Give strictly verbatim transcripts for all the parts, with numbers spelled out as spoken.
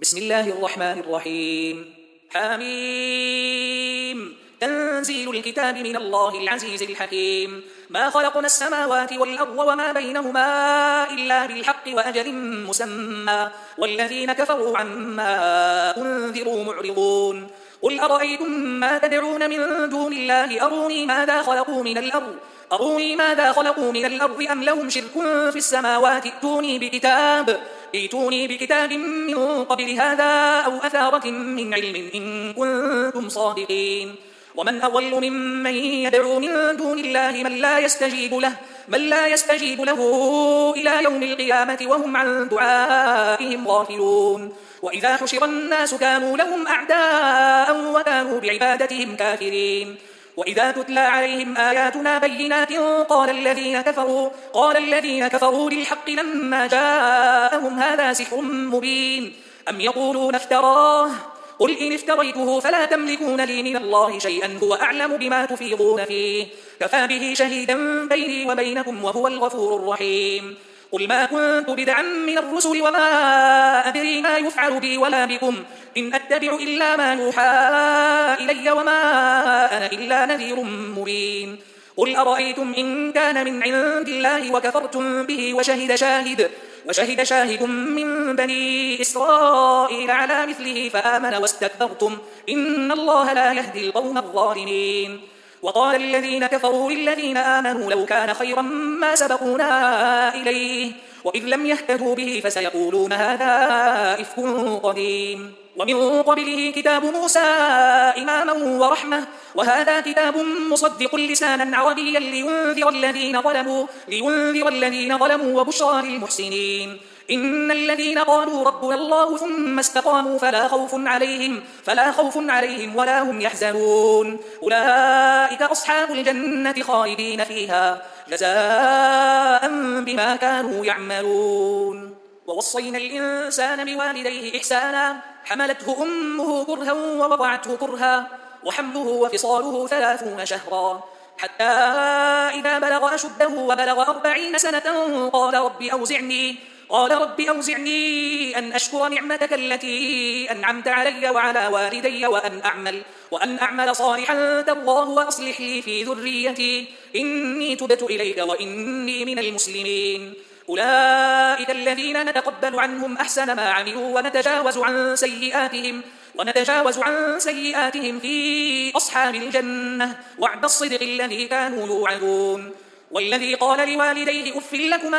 بسم الله الرحمن الرحيم. حميم. تنزيل الكتاب من الله العزيز الحكيم. ما خلقنا السماوات والأرض وما بينهما إلا بالحق وأجل مسمى والذين كفروا عما أنذروا معرضون. قل أرأيتم ما تدعون من دون الله أروني ماذا خلقوا من الأرض أروني ماذا خلقوا من الأرض أم لهم شرك في السماوات ائتوني بكتاب ائتوني بكتاب من قبل هذا أو أثارة من علم إن كنتم صادقين. ومن أضل ممن يدعو من دون الله من لا يستجيب له من لا يستجيب له إلى يوم القيامة وهم عن دعائهم غافلون. وإذا حشر الناس كانوا لهم أعداء وكانوا بعبادتهم كافرين. وإذا تتلى عليهم آياتنا بينات قال الذين كفروا قال الذين كفروا للحق لما جاءهم هذا سحر مبين أم يقولون افتراه قل إن افتريته فلا تملكون لي من الله شيئا هو أعلم بما تفيضون فيه كفى به شهيدا بيني وبينكم وهو الغفور الرحيم. قل ما كنت بدعا من الرسل وما أدري ما يفعل بي ولا بكم إن أتبع إلا ما يوحى إلي وما أنا إلا نذير مبين. قل أرأيتم إن كان من عند الله وكفرتم به وشهد شاهد وشهد شاهد من بني إسرائيل على مثله فآمن واستكبرتم إن الله لا يهدي القوم الظالمين. وقال الذين كفروا للذين آمنوا لو كان خيرا ما سبقونا إليه وإذ لم يهتدوا به فسيقولون هذا إفك قديم. ومن قبله كتاب موسى إماما ورحمة وهذا كتاب مصدق لسانا عربيا لينذر الذين ظلموا لينذر الذين ظلموا وبشرى للمحسنين. إن الذين قالوا ربنا الله ثم استقاموا فلا خوف عليهم فلا خوف عليهم ولا هم يحزنون أولئك أصحاب الجنة خالدين فيها جزاء بما كانوا يعملون. ووصينا الإنسان بوالديه إحسانا حملته أمه كرها ووضعته كرها وحمله وفصاله ثلاثون شهرا حتى إذا بلغ أشده وبلغ أربعين سنة قال رب أوزعني قال رب أوزعني أن أشكر نعمتك التي أنعمت علي وعلى والدي وأن أعمل وأن أعمل صالحا ترضاه وأصلح لي في ذريتي إني تبت إليك وإني من المسلمين. أولئك الذين نتقبل عنهم أحسن ما عملوا ونتجاوز عن سيئاتهم ونتجاوز عن سيئاتهم في أصحاب الجنة وعد الصدق الذي كانوا يوعدون. والذي قال لوالديه أف لكما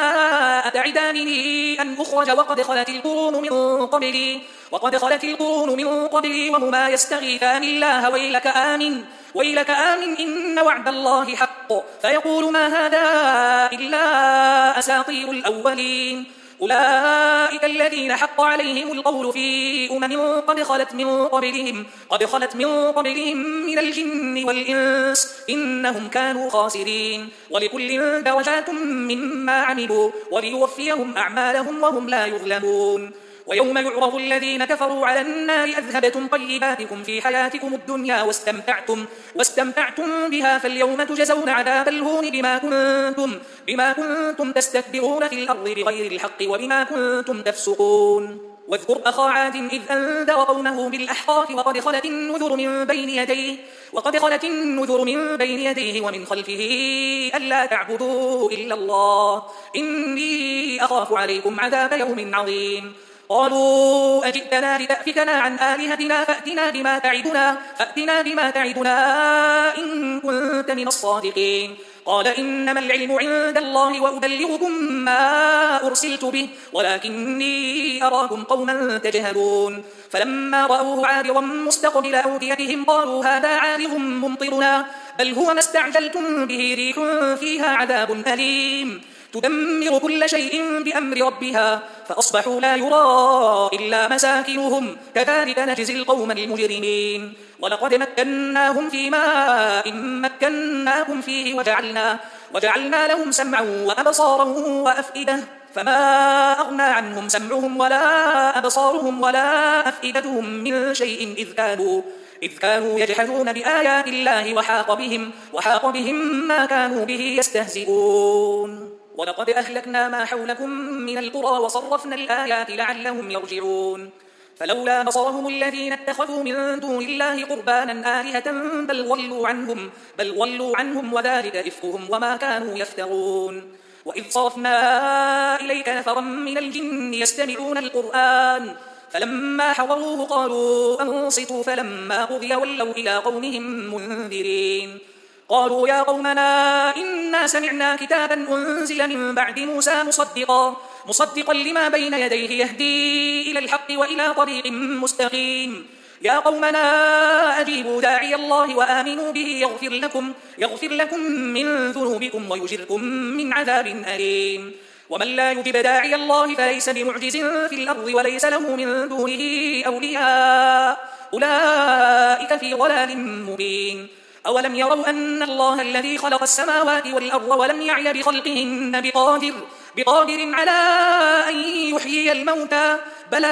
أتعدانني أن أخرج وقد خلت القرون من قبلي وقد خلت القرون من قبلي وهما يستغيثان الله ويلك آمن ويلك آمن إن وعد الله حق فيقول ما هذا إلا أساطير الأولين. أولئك الذين حق عليهم القول في أمم قد خلت من قبلهم قد خلت من قبلهم من الجن والإنس إنهم كانوا خاسرين. ولكل درجات مما عملوا وليوفيهم أعمالهم وهم لا يظلمون. ويوم يعرض الذين كفروا على النار أذهبتم طيباتكم في حياتكم الدنيا واستمتعتم واستمتعتم بها فاليوم تجزون عذاب الهون بما كنتم بما كنتم تستكبرون في الأرض بغير الحق وبما كنتم تفسقون. واذكر أخا عاد إذ أنذر قومه بالأحقاف وقد خلت النذر من بين يديه وقد خلت النذر من بين يديه ومن خلفه ألا تعبدوا إلا الله إني أخاف عليكم عذاب يوم عظيم. قالوا أجئتنا لتأفكنا عن آلهتنا فأتنا بما تعدنا فأتنا بما تعدنا إن كنت من الصادقين. قال إنما العلم عند الله وأبلغكم ما أرسلت به ولكني أراكم قوما تجهلون. فلما رأوه عارضا مستقبل أوديتهم قالوا هذا عارض ممطرنا بل هو ما استعجلتم به ريح فيها عذاب أليم تدمر كل شيء بأمر ربها فأصبحوا لا يرى إلا مساكنهم كذلك نجزي القوم المجرمين. ولقد مكناهم في ماء مكناكم فيه وجعلنا, وجعلنا لهم سمعا وأبصارا وأفئدة فما أغنى عنهم سمعهم ولا أبصارهم ولا أفئدتهم من شيء إذ كانوا إذ كانوا يجحدون بآيات الله وحاق بهم, وحاق بهم ما كانوا به يستهزئون. ولقد أهلكنا ما حولكم من القرى وصرفنا الآيات لعلهم يرجعون. فلولا نصرهم الذين اتخذوا من دون الله قربانا آلهة بل ضلوا عنهم, بل ضلوا عنهم وذلك إفكهم وما كانوا يفترون. وإذ صرفنا إليك نفرا من الجن يستمعون القرآن فلما حضروه قالوا أنصتوا فلما قضي ولوا إلى قومهم منذرين. قالوا يا قومنا إنا سمعنا كتابا أنزل من بعد موسى مصدقا, مصدقا لما بين يديه يهدي إلى الحق وإلى طريق مستقيم. يا قومنا أجيبوا داعي الله وآمنوا به يغفر لكم, يغفر لكم من ذنوبكم ويجركم من عذاب أليم. ومن لا يجب داعي الله فليس بمعجز في الأرض وليس له من دونه أولياء أولئك في ضلال مبين. أولم يروا أن الله الذي خلق السماوات والأرض ولم يعي بخلقهن بقادر, بقادر على أن يحيي الموتى بلى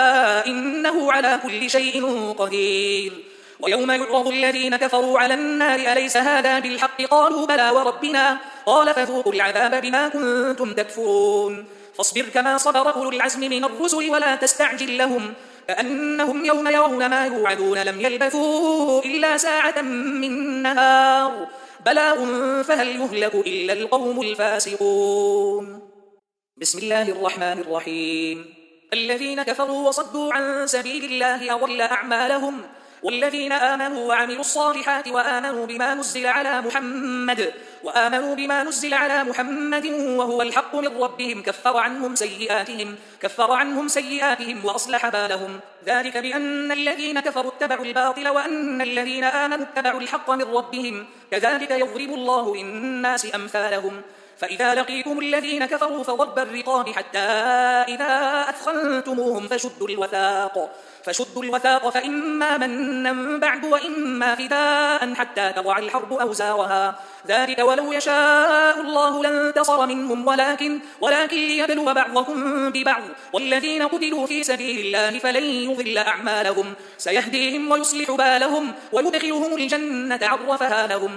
إنه على كل شيء قدير. ويوم يعرض الذين كفروا على النار أليس هذا بالحق قالوا بلى وربنا قال فذوقوا العذاب بما كنتم تكفرون. فاصبر كما صبر أولو العزم من الرسل ولا تستعجل لهم كأنهم يوم يرون ما يوعدون لم يلبثوا إلا ساعة من نهار بلاغ فهل يهلك إلا القوم الفاسقون. بسم الله الرحمن الرحيم. الذين كفروا وصدوا عن سبيل الله أضل أعمالهم والذين آمنوا وعملوا الصالحات وآمنوا بما نزل على محمد وآمنوا بما نزل على محمد وهو الحق من ربهم كفر عنهم سيئاتهم كفر عنهم سيئاتهم وأصلح بالهم. ذلك بأن الذين كفروا اتبعوا الباطل وأن الذين آمنوا اتبعوا الحق من ربهم كذلك يضرب الله للناس أمثالهم. فإذا لقيتم الذين كفروا فضرب الرقاب حتى إذا أثخنتموهم فشدوا الوثاق فشدوا الوثاق فإما منا بعد وإما فداء حتى تضع الحرب أوزارها. ذلك ولو يشاء الله لانتصر منهم ولكن ولكن ليبلو بعضكم ببعض والذين قتلوا في سبيل الله فلن يضل أعمالهم سيهديهم ويصلح بالهم ويدخلهم الجنة عرفها لهم.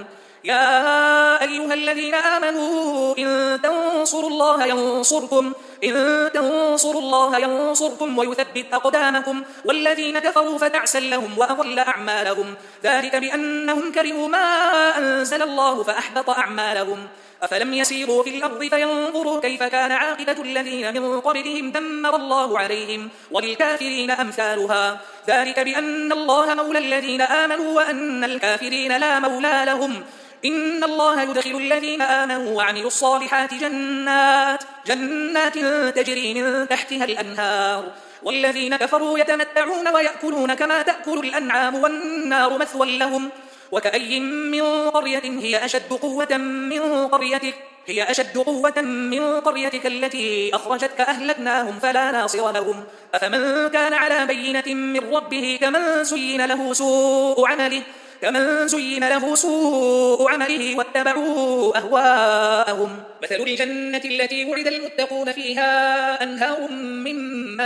يا أيها الذين آمنوا إن تنصروا الله ينصركم إن تنصروا الله ينصركم ويثبت أقدامكم والذين كفروا فتعسا لهم وأضل أعمالهم. ذلك بأنهم كرهوا ما أنزل الله فأحبط أعمالهم. أفلم يسيروا في الأرض فينظروا كيف كان عاقبة الذين من قبلهم دمر الله عليهم وللكافرين أمثالها. ذلك بأن الله مولى الذين آمنوا وأن الكافرين لا مولى لهم. إن الله يدخل الذين آمنوا وعملوا الصالحات جنات جنات تجري من تحتها الأنهار والذين كفروا يتمتعون ويأكلون كما تأكل الأنعام والنار مثوى لهم. وكأي من قرية هي أشد قوة من قريتك هي أشد قوة من قريتك التي أخرجتك أهلكناهم فلا ناصر لهم. أفمن كان على بينة من ربه كمن زين له سوء عمله كمن زين له سوء عمله واتبعوا أهواءهم. مثل الجنة التي وعد المتقون فيها أنهار من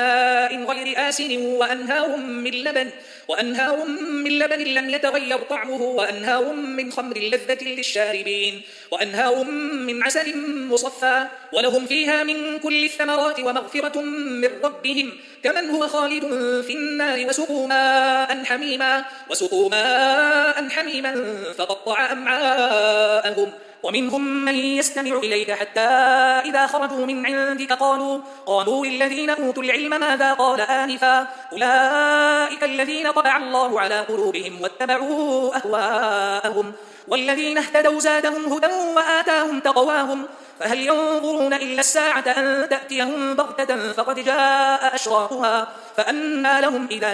ماء غير آسن وأنهار من لبن وأنهار من لبن لم يتغير طعمه وأنهار من خمر لذة للشاربين وأنهار من عسل مصفى ولهم فيها من كل الثمرات ومغفرة من ربهم كمن هو خالد في النار وسقوا ماء حميما وسقوا ماء حميما فقطع أمعاءهم. ومنهم من يستمع إليك حتى إذا خرجوا من عندك قالوا قالوا للذين أوتوا العلم ماذا قال آنفا أولئك الذين طبع الله على قلوبهم واتبعوا أهواءهم. والذين اهتدوا زادهم هدى وآتاهم تقواهم فهل ينظرون إلا الساعة أن تأتيهم بغتة فقد جاء أشراطها فأنى لهم إذا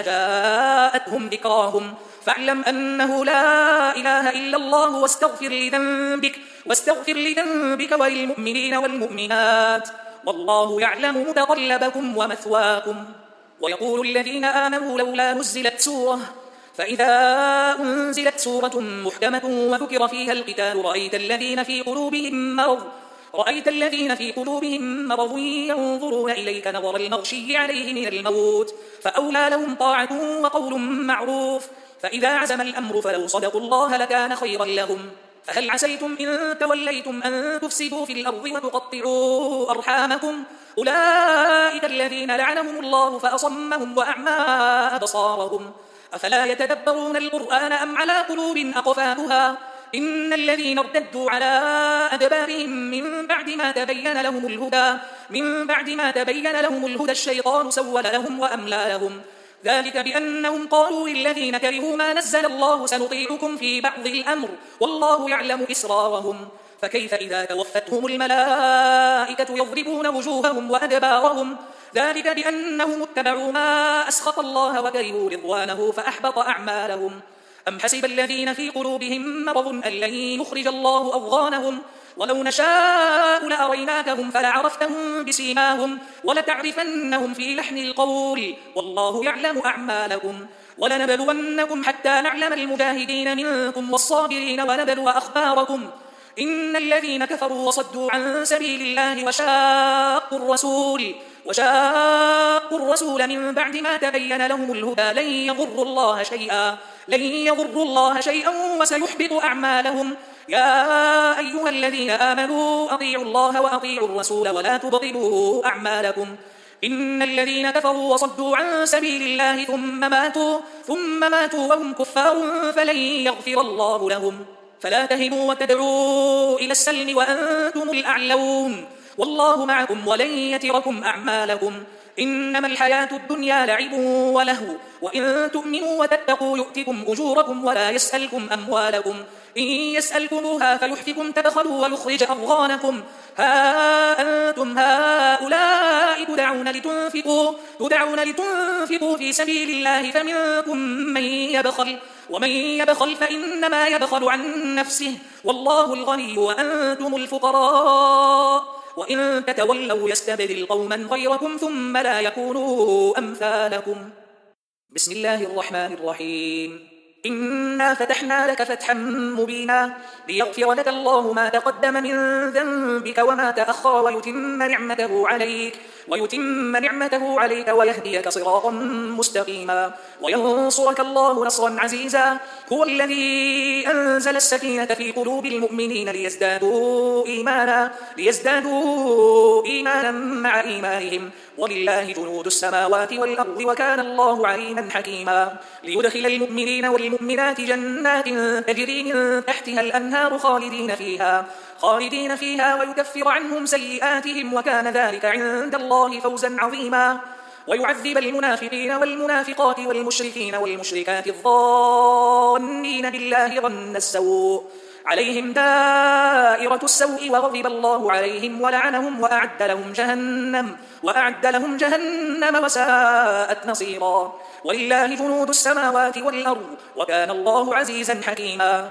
جاءتهم ذكراهم. فاعلم أنه لا إله إلا الله واستغفر لذنبك واستغفر لذنبك وللمؤمنين والمؤمنات والله يعلم متقلبكم ومثواكم. ويقول الذين آمنوا لولا نزلت سورة فإذا أنزلت سورة محكمة وذكر فيها القتال رأيت الذين في قلوبهم مرض رأيت الذين في قلوبهم مرض ينظرون إليك نظر المغشي عليه من الموت فأولى لهم طاعة وقول معروف. فإذا عزم الأمر فلو صدقوا الله لكان خيرا لهم. فهل عسيتم إن توليتم أن تفسدوا في الأرض وتقطعوا أرحامكم أولئك الذين لعنهم الله فأصمهم وأعمى أبصارهم أفلا يتدبرون القرآن أم على قلوب أقفالها إن الذين ارتدوا على أدبارهم من بعد ما تبين لهم الهدى من بعد ما تبين لهم الهدى الشيطان سول لهم وأملى لهم ذلك بأنهم قالوا للذين كرهوا ما نزل الله سنطيعكم في بعض الأمر والله يعلم إسرارهم فكيف إذا توفتهم الملائكة يضربون وجوههم وأدبارهم ذلك بأنهم اتبعوا ما أسخط الله وكرهوا رضوانه فأحبط أعمالهم أم حسب الذين في قلوبهم مرض أن لن يخرج الله أضغانهم ولو نشاء لأريناكهم فلعرفتهم بسيماهم ولتعرفنهم في لحن القول والله يعلم أعمالكم ولنبلونكم حتى نعلم المجاهدين منكم والصابرين ونبلو أخباركم إن الذين كفروا وصدوا عن سبيل الله وشاقوا الرسول وشاقوا الرسول من بعد ما تبين لهم الهدى لن يضروا الله شيئا لن يضروا الله شيئا وسيحبط أعمالهم يا أيها الذين آمنوا أطيعوا الله وأطيعوا الرسول ولا تبطلوا أعمالكم إن الذين كفروا وصدوا عن سبيل الله ثم ماتوا ثم ماتوا وهم كفار فلن يغفر الله لهم فلا تهنوا وتدعوا إلى السلم وأنتم الأعلون والله معكم ولن يتركم أعمالكم إنما الحياة الدنيا لعب ولهو وإن تؤمنوا وتتقوا يؤتكم أجوركم ولا يسألكم أموالكم إن يسألكموها فيحفكم تبخلوا ويخرج أضغانكم ها أنتم هؤلاء تدعون لتنفقوا, تدعون لتنفقوا في سبيل الله فمنكم من يبخل ومن يبخل فإنما يبخل عن نفسه والله الغني وأنتم الفقراء وإن تتولوا يستبدل قوما غيركم ثم لا يكونوا أمثالكم بسم الله الرحمن الرحيم إنا فتحنا لك فتحا مبينا ليغفر لك الله ما تقدم من ذنبك وما تأخر ويتم نعمته عليك ويتم نعمته عليك ويهديك صراطا مستقيما وينصرك الله نصرا عزيزا هو الذي أنزل السكينة في قلوب المؤمنين ليزدادوا إيمانا ليزدادوا إيمانا مع إيمانهم ولله جنود السماوات والأرض وكان الله عليما حكيما ليدخل المؤمنين والمؤمنات جنات تجري من تحتها الأنهار خالدين فيها خالدين فيها ويكفر عنهم سيئاتهم وكان ذلك عند الله فوزا عظيما ويعذب المنافقين والمنافقات والمشركين والمشركات الظانين بالله ظن السوء عليهم دائرة السوء وغضب الله عليهم ولعنهم وأعد لهم جهنم وأعد لهم جهنم وساءت مصيرا ولله جنود السماوات والأرض وكان الله عزيزا حكيما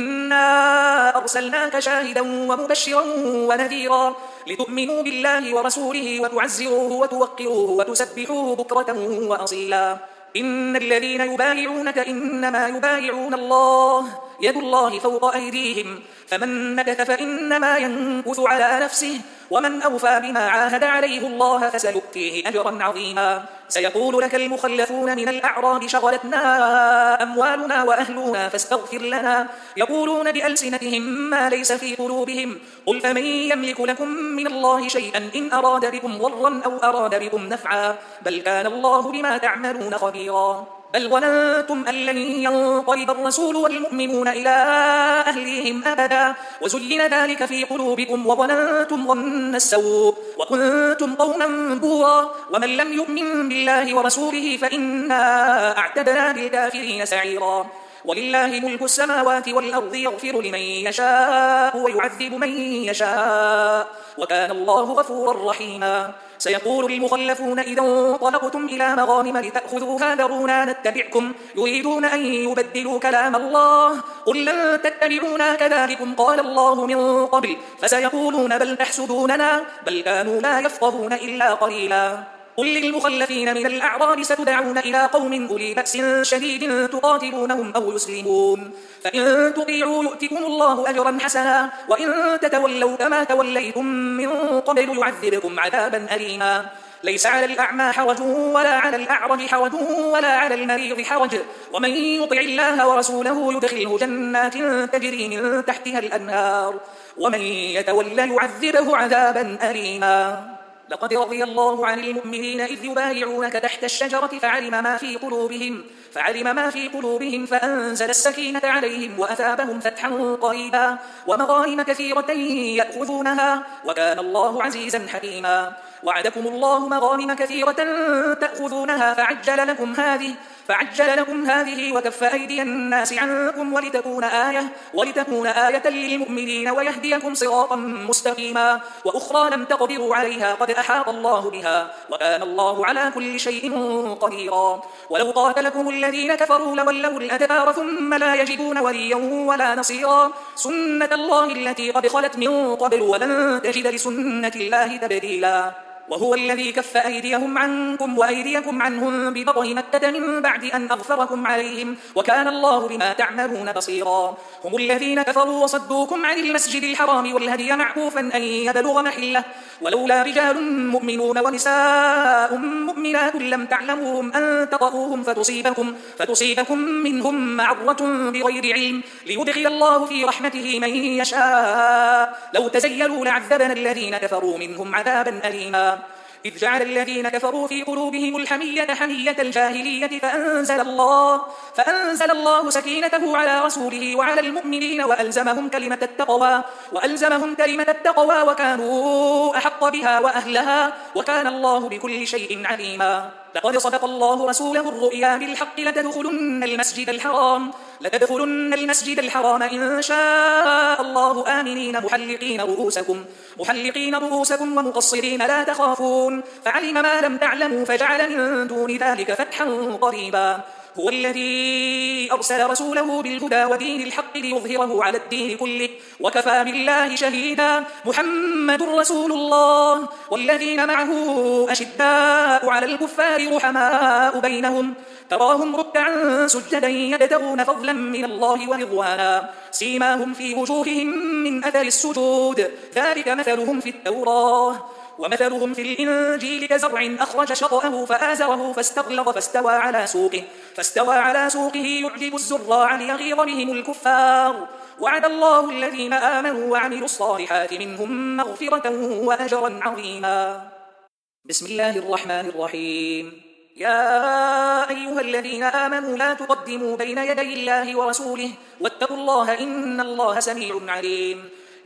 إنا أرسلناك شاهدا ومبشرا ونذيرا لتؤمنوا بالله ورسوله وتعزروه وتوقروه وتسبحوه بكرة وأصيلا إن الذين يبايعونك إنما يبايعون الله يد الله فوق أيديهم فمن نكث فإنما ينكث على نفسه ومن أوفى بما عاهد عليه الله فسيؤتيه أجرا عظيما سيقول لك المخلفون من الأعراب شغلتنا أموالنا وأهلنا فاستغفر لنا يقولون بألسنتهم ما ليس في قلوبهم قل فمن يملك لكم من الله شيئا إن أراد بكم ضرا أو أراد بكم نفعا بل كان الله بما تعملون خبيرا بل ظننتم أن لن ينقلب الرسول والمؤمنون إلى أهليهم أبدا وزين ذلك في قلوبكم وظننتم ظن السوء وكنتم قوما بورا ومن لم يؤمن بالله ورسوله فإنا أعتدنا للكافرين سعيرا ولله ملك السماوات والأرض يغفر لمن يشاء ويعذب من يشاء وكان الله غفورا رحيما سيقول المخلفون إذا انطلقتم إلى مغانم لتأخذوها ذرونا نتبعكم يريدون أن يبدلوا كلام الله قل لن تتبعونا كذلكم قال الله من قبل فسيقولون بل تحسدوننا بل كانوا لا يفقهون إلا قليلا قل للمخلفين من الأعراب ستدعون إلى قوم أولي بأس شديد تقاتلونهم أو يسلمون فإن تطيعوا يؤتكم الله أجرا حسنا وإن تتولوا كما توليتم من قبل يعذبكم عذابا أليما ليس على الأعمى حرج ولا على الأعرج حرج ولا على المريض حرج ومن يطع الله ورسوله يدخله جنات تجري من تحتها الأنهار ومن يتولى يعذبه عذابا أليما. لقد رضي الله عن المؤمنين إذ يبايعونك تحت الشجرة فعلم ما في قلوبهم فعلم ما في قلوبهم فأنزل السكينة عليهم وأثابهم فتحا قريبا ومغانم كثيرة يأخذونها وكان الله عزيزا حكيما. وعدكم الله مغانم كثيرة تأخذونها فعجل لكم هذه فعجل لكم هذه وكف أيدي الناس عنكم ولتكون آية ولتكون آية للمؤمنين ويهديكم صراطا مستقيما وأخرى لم تقدروا عليها قد أحاط الله بها وكان الله على كل شيء قديرا. ولو قاتلكم الذين كفروا لولوا الأدبار ثم لا يجدون وليا ولا نصيرا سنة الله التي قد خلت من قبل ولن تجد لسنة الله تبديلا. وهو الذي كف أيديهم عنكم وأيديكم عنهم ببطن مكة من بعد أن أغفركم عليهم وكان الله بما تعملون بصيرا. هم الذين كفروا وصدوكم عن المسجد الحرام والهدي معكوفا أن يبلغ محله ولولا رجال مؤمنون ونساء مؤمنات لم تعلموهم أن تطؤوهم فتصيبكم, فتصيبكم منهم معرة بغير علم ليدخل الله في رحمته من يشاء لو تزيلوا لعذبنا الذين كفروا منهم عذابا أليما. إذ جعل الذين كفروا في قلوبهم الحمية حمية الجاهلية فأنزل الله, فأنزل الله سكينته على رسوله وعلى المؤمنين وألزمهم كلمة التقوى, وألزمهم كلمة التقوى وكانوا أحق بها وأهلها وكان الله بكل شيء عليما. لقد صدق الله رسوله الرؤيا بالحق لتدخلن المسجد الحرام لتدخلن المسجد الحرام إن شاء الله آمنين محلقين رؤوسكم محلقين رؤوسكم ومقصرين لا تخافون فعلم ما لم تعلموا فجعل من دون ذلك فتحا قريبا. هو الذي أرسل رسوله بالهدى ودين الحق ليظهره على الدين كله وكفى بالله شهيدا. محمد رسول الله والذين معه أشداء على الكفار رحماء بينهم تراهم ركعا سجدا يبتغون فضلا من الله ورضوانا سيماهم في وجوههم من أثر السجود ذلك مثلهم في التوراة ومثلهم في الإنجيل كزرع أخرج شطأه فآزره فاستغلظ فاستوى على سوقه فاستوى على سوقه يعجب الزراع ليغيظ بهم الكفار وعد الله الذين آمنوا وعملوا الصالحات منهم مغفرة وأجرا عظيما. بسم الله الرحمن الرحيم. يا أيها الذين آمنوا لا تقدموا بين يدي الله ورسوله واتقوا الله إن الله سميع عليم.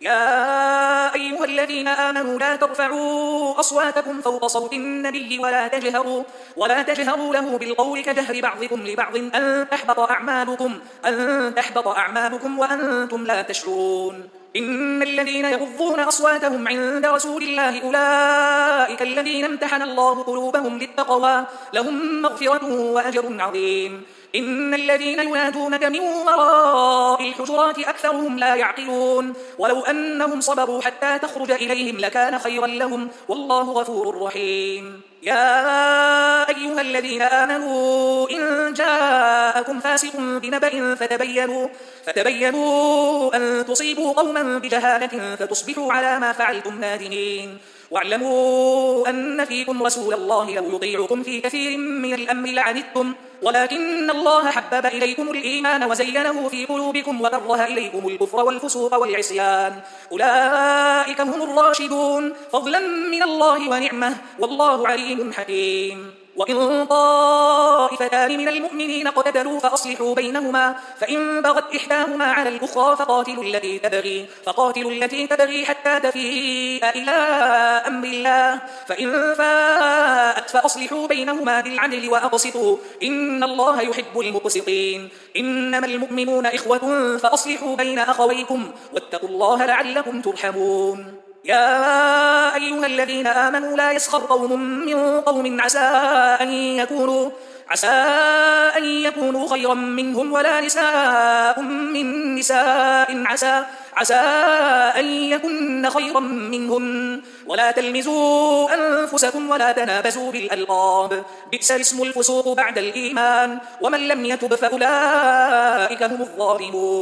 يا أيها الذين آمنوا لا ترفعوا أصواتكم فوق صوت النبي ولا تجهروا, ولا تجهروا له بالقول كجهر بعضكم لبعض أن تحبط أعمالكم, أن تحبط أعمالكم وأنتم لا تشعرون. إن الذين يغضون أصواتهم عند رسول الله أولئك الذين امتحن الله قلوبهم للتقوى لهم مغفرة وأجر عظيم. إن الذين ينادونك من وراء الحجرات أكثرهم لا يعقلون ولو أنهم صبروا حتى تخرج إليهم لكان خيرا لهم والله غفور رحيم. يا أيها الذين آمنوا إن جاءكم فاسق بنبأ فتبينوا, فتبينوا أن تصيبوا قوما بجهالة فتصبحوا على ما فعلتم نادمين. واعلموا أن فيكم رسول الله لو يطيعكم في كثير من الأمر لعنتم ولكن الله حبب إليكم الإيمان وزينه في قلوبكم وكره إليكم الكفر والفسوق والعصيان أولئك هم الراشدون فضلا من الله ونعمه والله عليم حكيم. وإن طائفتان من المؤمنين اقتتلوا فأصلحوا بينهما فإن بغت إحداهما على الأخرى فقاتلوا التي تبغي, فقاتلوا التي تبغي حتى تفيء إلى أمر الله فإن فاءت فأصلحوا بينهما بالعدل وأقسطوا إن الله يحب المقسطين. إنما المؤمنون إخوة فأصلحوا بين أخويكم واتقوا الله لعلكم ترحمون. يا أيها الذين آمنوا لا يسخر قوم من قوم عسى أن يكونوا عسى أن يكونوا خيرا منهم ولا نساء من نساء عسى عسى أن يكن خيرا منهن ولا تلمزوا أنفسكم ولا تنابزوا بالألقاب بئس الاسم الفسوق بعد الإيمان ومن لم يتب فأولئك هم الظالمون.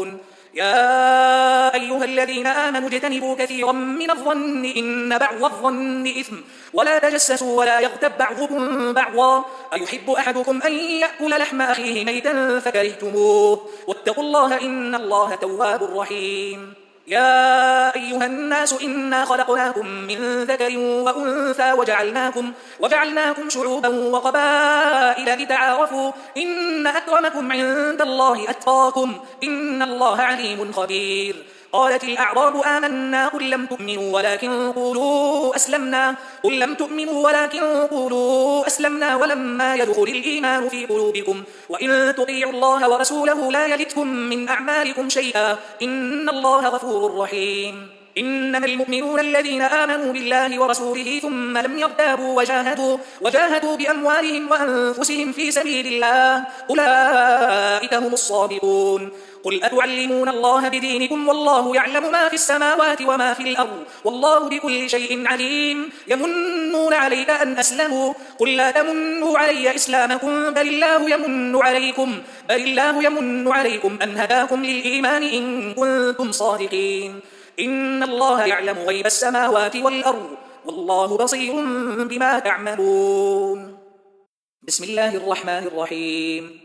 يا أيها الذين آمنوا اجتنبوا كثيرا من الظن إن بعض الظن إثم ولا تجسسوا ولا يغتب بعضكم بعضا أيحب أحدكم أن يأكل لحم أخيه ميتا فكرهتموه واتقوا الله إن الله تواب رحيم. يا أيها الناس إنا خلقناكم من ذكر وأنثى وجعلناكم, وجعلناكم شعوبا وقبائل لتعارفوا إن أكرمكم عند الله أتقاكم إن الله عليم خبير. قالت الأعراب آمنا قل لم تؤمنوا ولكن قولوا أسلمنا قل لم تؤمنوا ولكن قولوا أسلمنا ولما يدخل الإيمان في قلوبكم وإن تطيعوا الله ورسوله لا يلتكم من أعمالكم شيئا إن الله غفور رحيم. إنما المؤمنون الذين آمنوا بالله ورسوله ثم لم يرتابوا وجاهدوا, وجاهدوا بأموالهم وأنفسهم في سبيل الله أولئك هم الصادقون. قل أتعلمون الله بدينكم والله يعلم ما في السماوات وما في الأرض والله بكل شيء عليم. يمنون عليك أن أسلموا قل لا تمنوا علي إسلامكم بل الله يمن عليكم, بل الله يمن عليكم أن هداكم للإيمان إن كنتم صادقين. إن الله يعلم غيب السماوات والأرض والله بصير بما تعملون. بسم الله الرحمن الرحيم.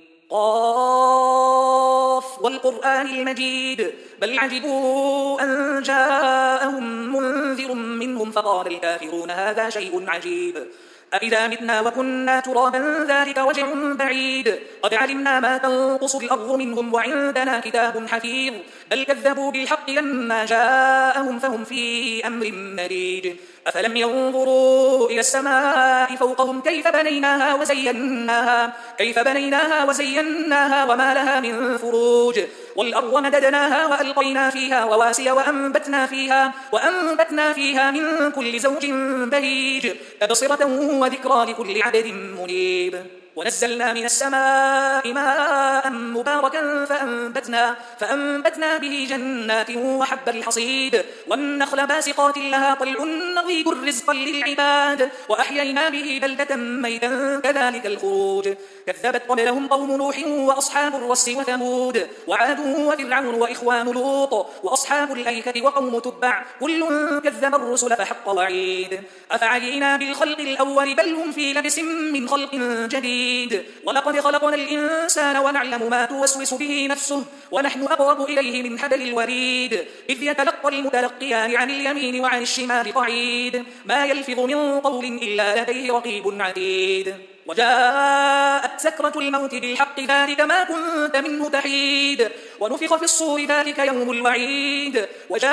قاف والقرآن المجيد بل عجبوا أن جاءهم منذر منهم فقال الكافرون هذا شيء عجيب أإذا متنا وكنا ترابا ذلك وجع بعيد قد علمنا ما تنقص الأرض منهم وعندنا كتاب حفيظ بل كذبوا بالحق لما جاءهم فهم في أمر مريج. أفلم ينظروا إلى السماء فوقهم كيف بنيناها وزيناها, كيف بنيناها وزيناها وما لها من فروج والأرض مددناها وألقينا فيها رواسي وأنبتنا فيها, وأنبتنا فيها من كل زوج بهيج تبصرة وذكرى لكل عبد منيب. ونزلنا من السماء ماء مباركا فأنبتنا, فأنبتنا به جنات وحب الحصيد والنخل باسقات لها طلع نضيد رزقا للعباد وأحيينا به بلدة ميتا كذلك الخروج. كذبت قبلهم قوم نوح وأصحاب الرس وثمود وعاد وفرعون وإخوان لوط وأصحاب الأيكة وقوم تبع كل كذب الرسل فحق وعيد. أفعينا بالخلق الأول بل هم في لبس من خلق جديد ولقد خلقنا الإنسان ونعلم ما توسوس به نفسه ونحن أقرب إليه من حبل الوريد إذ يتلقى المتلقيان عن اليمين وعن الشمال قعيد ما يلفظ من قول إلا لديه رقيب عتيد. وجاءت سكرة الموت بالحق ذلك ما كنت منه تحيد ونفخ في الصور ذلك يوم الوعيد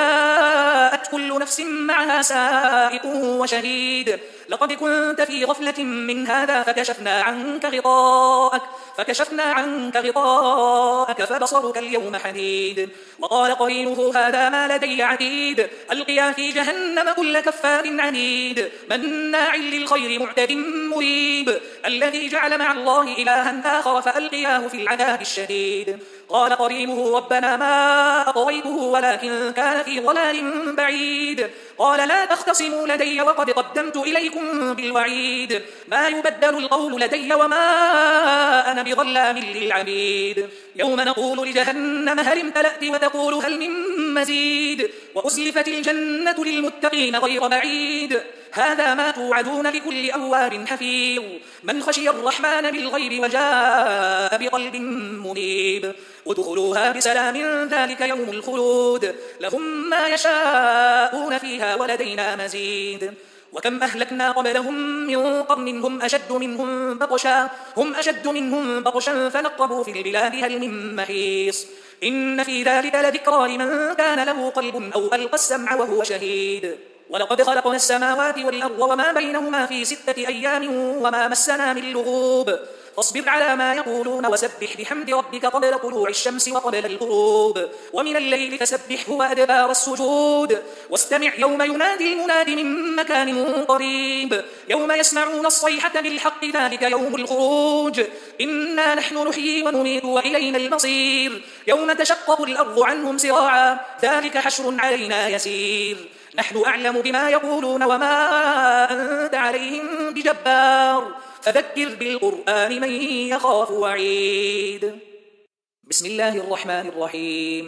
وجاءت كل نفس معها سائق وشهيد لقد كنت في غفلة من هذا فكشفنا عنك غطاءك فكشفنا عنك غطاءك فبصرك اليوم حديد. وقال قرينه هذا ما لدي عتيد ألقيا في جهنم كل كفار عنيد مناع للخير معتد مريب الذي جعل مع الله إلها آخر فألقياه في العذاب الشديد. قال قرينه ربنا ما أطغيته ولكن كان في ضلال بعيد قال لا تختصموا لدي وقد قدمت إليكم بالوعيد ما يبدل القول لدي وما أنا بظلام للعبيد. يوم نقول لجهنم هل امتلأت وتقول هل من مزيد وأزلفت الجنة للمتقين غير بعيد هذا ما توعدون لكل أواب حفيظ من خشي الرحمن بالغيب وجاء بقلب منيب. ادخلوها بسلام ذلك يوم الخلود لهم ما يشاءون فيها ولدينا مزيد. وكم أهلكنا قبلهم من قرن هم أشد منهم بطشا هم أشد منهم بطشا فنقبوا في البلاد هل من محيص إن في ذلك لذكرى لمن كان له قلب أو ألقى السمع وهو شهيد. ولقد خلقنا السماوات والأرض وما بينهما في ستة أيام وما مسنا من لغوب فاصبر على ما يقولون وسبح بحمد ربك قبل طلوع الشمس وقبل الغروب ومن الليل فسبحه وأدبار السجود واستمع يوم ينادي المناد من مكان قريب يوم يسمعون الصيحة بالحق ذلك يوم الخروج إنا نحن نحيي ونميت وإلينا المصير يوم تشقق الأرض عنهم سراعا ذلك حشر علينا يسير نحن أعلم بما يقولون وما أنت عليهم بجبار فذكر بالقرآن من يخاف وعيد. بسم الله الرحمن الرحيم.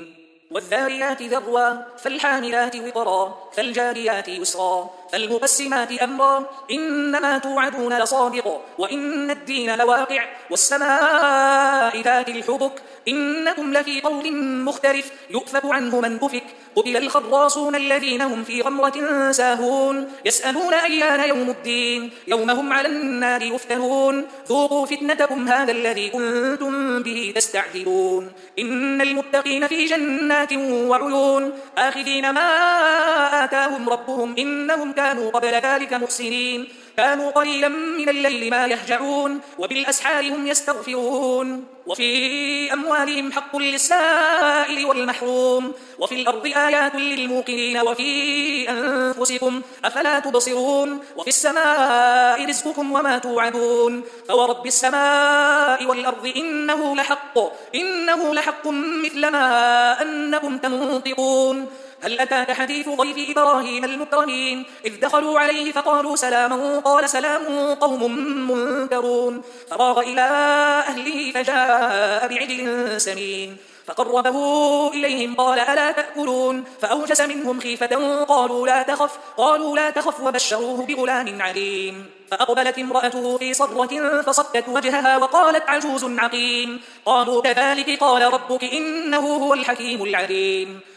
والذاريات ذروا فالحاملات وقرا فالجاريات يسرا فالمقسمات أمرا إنما توعدون لصادق وإن الدين لواقع والسماء ذات الحبك إنكم لفي قول مختلف يؤفك عنه من أفك قتل الخراصون الذين هم في غمرة ساهون يسألون أيان يوم الدين يوم هم على النار يفتنون ذوقوا فتنتكم هذا الذي كنتم به تستعجلون إن المتقين في جنات وعيون آخذين ما آتاهم ربهم إنهم كانوا قبل ذلك محسنين كانوا قليلا من الليل ما يهجعون وبالأسحار هم يستغفرون وفي أموالهم حق للسائل والمحروم وفي الأرض آيات للموقنين وفي أنفسكم أفلا تبصرون وفي السماء رزقكم وما توعدون فورب السماء والأرض إنه لحق إنه لحق مثل ما أنكم تنطقون هل أتاك حديث ضيف إبراهيم المكرمين إذ دخلوا عليه فقالوا سلاما قال سلام قوم منكرون فراغ إلى أهله فجاء بعجل سمين فقربه إليهم قال ألا تأكلون فأوجس منهم خيفة قالوا لا تخف قالوا لا تخف وبشروه بغلام عليم فأقبلت امرأته في صرة فصكت وجهها وقالت عجوز عقيم قالوا كذلك قال ربك إنه هو الحكيم العليم